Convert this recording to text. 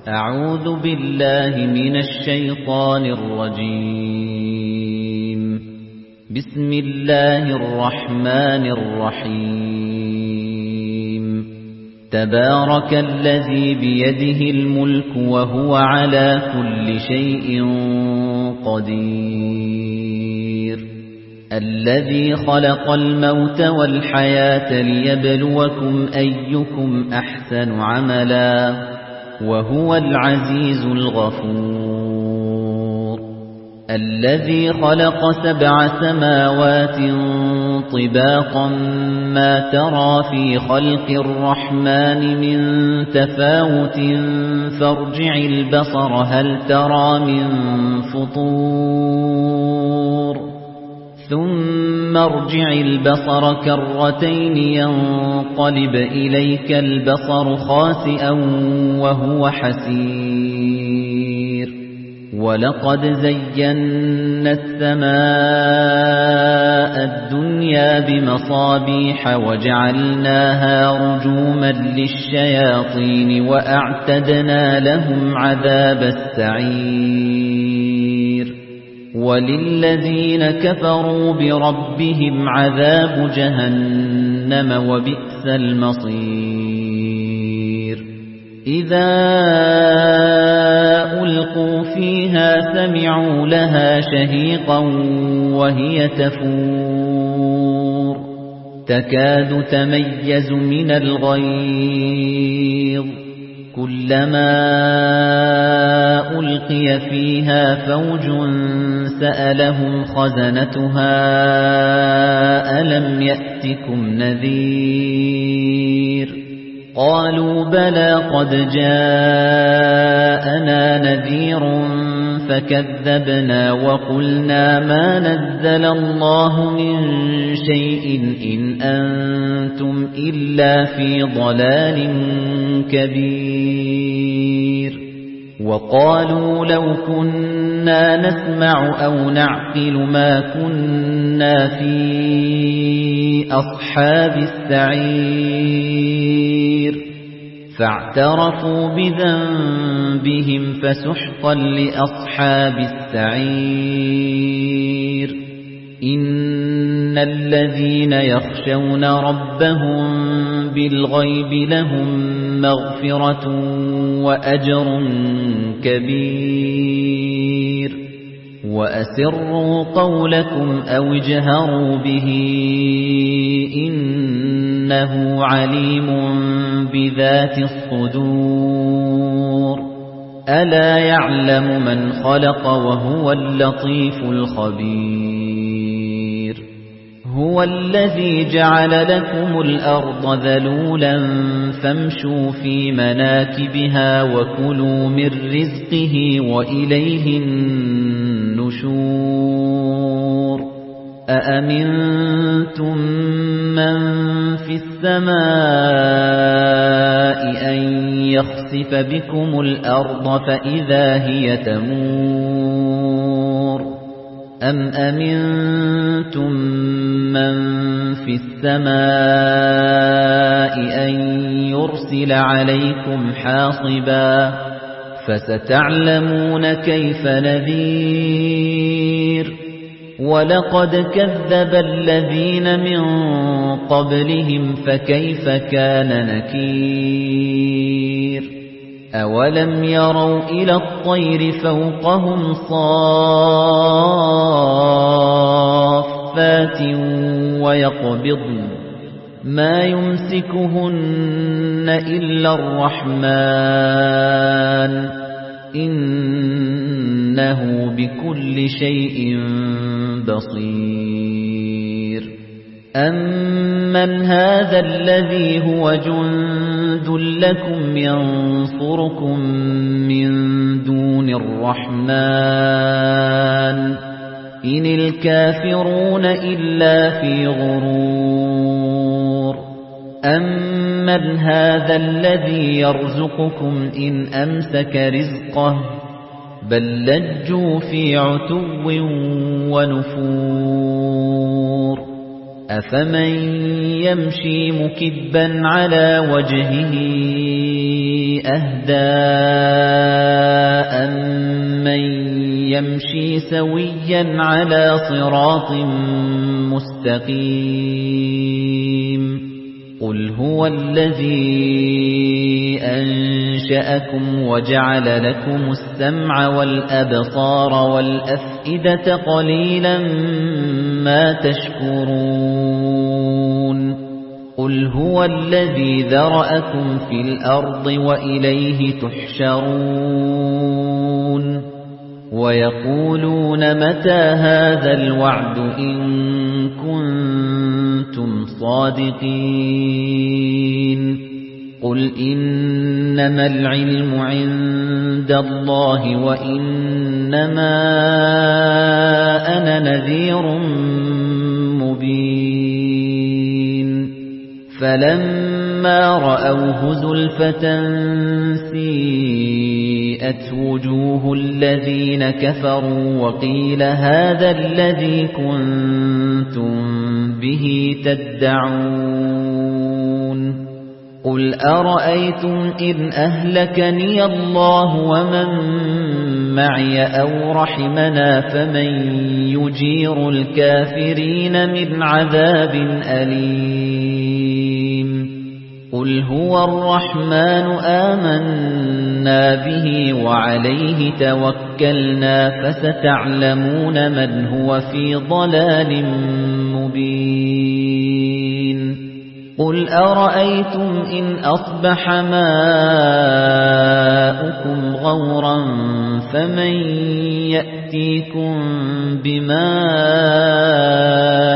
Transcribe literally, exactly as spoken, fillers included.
أعوذ بالله من الشيطان الرجيم بسم الله الرحمن الرحيم تبارك الذي بيده الملك وهو على كل شيء قدير الذي خلق الموت والحياة ليبلوكم أيكم أحسن عملا وهو العزيز الغفور الذي خلق سبع سماوات طباقا ما ترى في خلق الرحمن من تفاوت فارجع البصر هل ترى من فطور ثم ارجع البصر كرتين ينقلب إليك البصر خاسئا وهو حسير ولقد زينا السماء الدنيا بمصابيح وجعلناها رجوما للشياطين وأعتدنا لهم عذاب السعير وللذين كفروا بربهم عذاب جهنم وبئس المصير إذا ألقوا فيها سمعوا لها شهيقا وهي تفور تكاد تميز من الغيظ كلما ألقي فيها فوج سألهم خزنتها ألم يأتكم نذير قالوا بلى قد جاءنا نذير فكذبنا وقلنا ما نزل الله من شيء إن أنتم إلا في ضلال كبير وقالوا لو كنا نسمع أو نعقل ما كنا في أصحاب السعير فاعترفوا بذنبهم فسحقا لأصحاب السعير إن الذين يخشون ربهم بالغيب لهم مغفرة وأجر كبير وأسروا قولكم أو اجهروا به إنه عليم بذات الصدور ألا يعلم من خلق وهو اللطيف الخبير هو الذي جعل لكم الأرض ذلولا فامشوا في مناكبها وكلوا من رزقه وإليه النشور أأمنتم من في السماء أن يخسف بكم الأرض فإذا هي تمور أم أمنتم من في السماء أن يرسل عليكم حاصبا فستعلمون كيف نذير ولقد كذب الذين من قبلهم فكيف كان نكير أولم يروا إلى الطير فوقهم صافات ويقبضن ما يمسكهن إلا الرحمن إنه بكل شيء بصير أمن هذا الذي هو جند لكم ينصركم من دون الرحمن إن الكافرون إلا في غرور أمن هذا الذي يرزقكم إن أمسك رزقه بل لجوا في عتو ونفور أفمن يمشي مكبا على وجهه أهدى يمشي سويا على صراط مستقيم قل هو الذي أنشأكم وجعل لكم السمع والأبصار والأفئدة قليلا ما تشكرون قل هو الذي ذرأكم في الأرض وإليه تحشرون ويقولون متى هذا الوعد إن كنتم صادقين قل إنما العلم عند الله وإنما أنا نذير مبين فلما رأوه زلفة سيئت وجوه الذين كفروا وقيل هذا الذي كنتم به تدعون قل أرأيتم إن أهلكني الله ومن معي أو رحمنا فمن يجير الكافرين من عذاب أليم قل هو الرحمن آمنا به وعليه توكلنا فستعلمون من هو في ضلال مبين قل أرأيتم إن أصبح ماؤكم غورا فمن يأتيكم بماء